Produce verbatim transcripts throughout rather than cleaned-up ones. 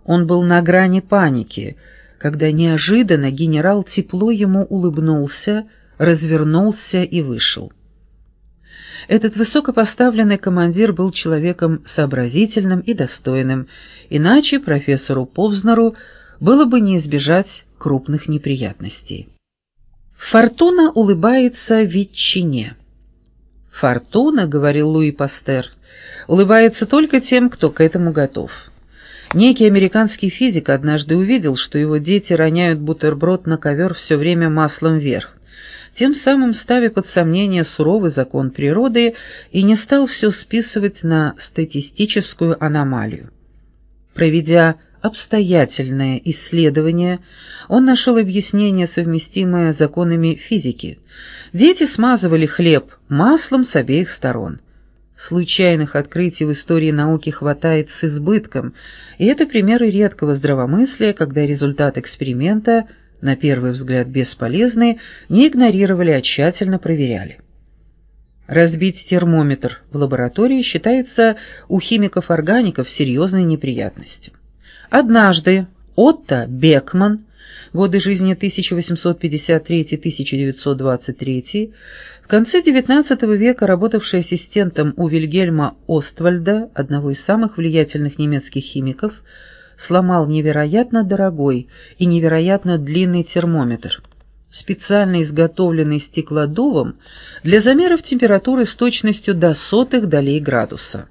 Он был на грани паники, когда неожиданно генерал тепло ему улыбнулся, развернулся и вышел. Этот высокопоставленный командир был человеком сообразительным и достойным, иначе профессору Повзнеру было бы не избежать крупных неприятностей. Фортуна улыбается ветчине. «Фортуна, — говорил Луи Пастер, — улыбается только тем, кто к этому готов». Некий американский физик однажды увидел, что его дети роняют бутерброд на ковер все время маслом вверх, тем самым ставя под сомнение суровый закон природы, и не стал все списывать на статистическую аномалию. Проведя обстоятельное исследование, он нашел объяснение, совместимое с законами физики. Дети смазывали хлеб маслом с обеих сторон. Случайных открытий в истории науки хватает с избытком, и это примеры редкого здравомыслия, когда результат эксперимента, на первый взгляд бесполезный, не игнорировали, а тщательно проверяли. Разбить термометр в лаборатории считается у химиков-органиков серьезной неприятностью. Однажды Отто Бекман, годы жизни тысяча восемьсот пятьдесят третий — тысяча девятьсот двадцать третий, в конце девятнадцатого века работавший ассистентом у Вильгельма Оствальда, одного из самых влиятельных немецких химиков, сломал невероятно дорогой и невероятно длинный термометр, специально изготовленный стеклодувом для замеров температуры с точностью до сотых долей градуса.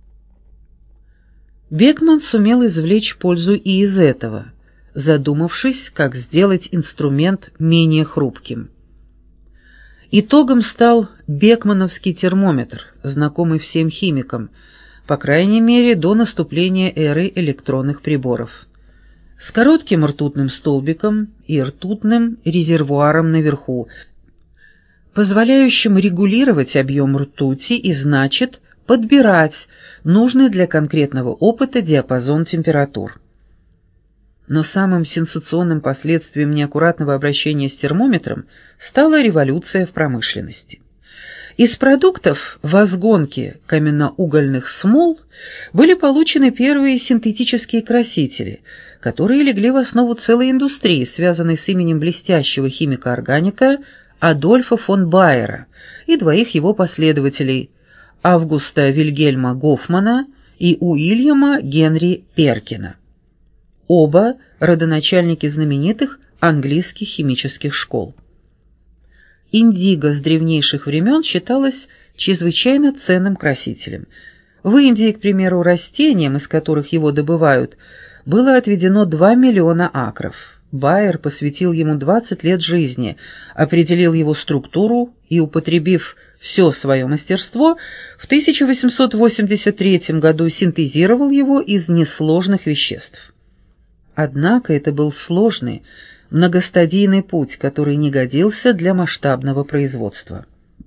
Бекман сумел извлечь пользу и из этого, задумавшись, как сделать инструмент менее хрупким. Итогом стал бекмановский термометр, знакомый всем химикам, по крайней мере до наступления эры электронных приборов, с коротким ртутным столбиком и ртутным резервуаром наверху, позволяющим регулировать объем ртути и, значит, подбирать нужный для конкретного опыта диапазон температур. Но самым сенсационным последствием неаккуратного обращения с термометром стала революция в промышленности. Из продуктов возгонки каменноугольных смол были получены первые синтетические красители, которые легли в основу целой индустрии, связанной с именем блестящего химика-органика Адольфа фон Байера и двоих его последователей – Августа Вильгельма Гофмана и Уильяма Генри Перкина. Оба родоначальники знаменитых английских химических школ. Индиго с древнейших времен считалось чрезвычайно ценным красителем. В Индии, к примеру, растениям, из которых его добывают, было отведено два миллиона акров. Байер посвятил ему двадцать лет жизни, определил его структуру и, употребив все свое мастерство, в тысяча восемьсот восемьдесят третьем году синтезировал его из несложных веществ. Однако это был сложный, многостадийный путь, который не годился для масштабного производства.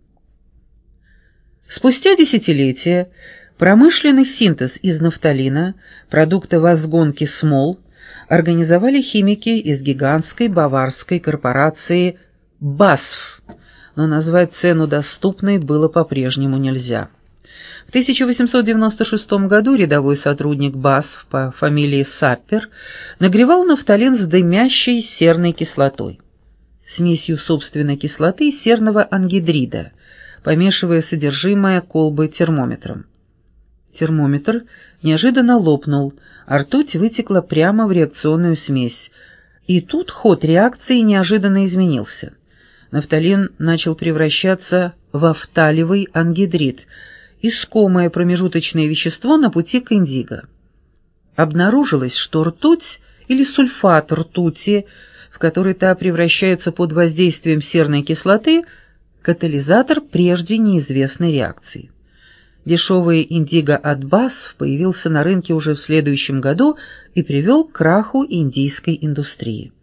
Спустя десятилетия промышленный синтез из нафталина, продукта возгонки смол, организовали химики из гигантской баварской корпорации бэ а эс эф, но назвать цену доступной было по-прежнему нельзя. В тысяча восемьсот девяносто шестом году рядовой сотрудник бэ а эс эф по фамилии Саппер нагревал нафталин с дымящей серной кислотой, смесью собственной кислоты и серного ангидрида, помешивая содержимое колбы термометром. Термометр неожиданно лопнул, а ртуть вытекла прямо в реакционную смесь, и тут ход реакции неожиданно изменился. Нафталин начал превращаться в фталевый ангидрид, искомое промежуточное вещество на пути к индиго. Обнаружилось, что ртуть или сульфат ртути, в который та превращается под воздействием серной кислоты, катализатор прежде неизвестной реакции. Дешевый индиго от бэ а эс эф появился на рынке уже в следующем году и привел к краху индийской индустрии.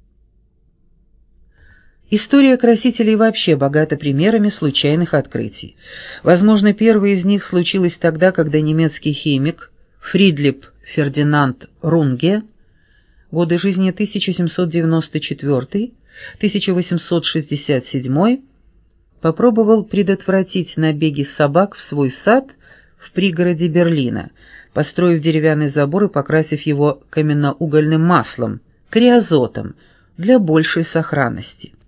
История красителей вообще богата примерами случайных открытий. Возможно, первое из них случилось тогда, когда немецкий химик Фридлип Фердинанд Рунге, годы жизни тысяча семьсот девяносто четвёртый — тысяча восемьсот шестьдесят седьмой, попробовал предотвратить набеги собак в свой сад в пригороде Берлина, построив деревянный забор и покрасив его каменноугольным маслом, криозотом, для большей сохранности.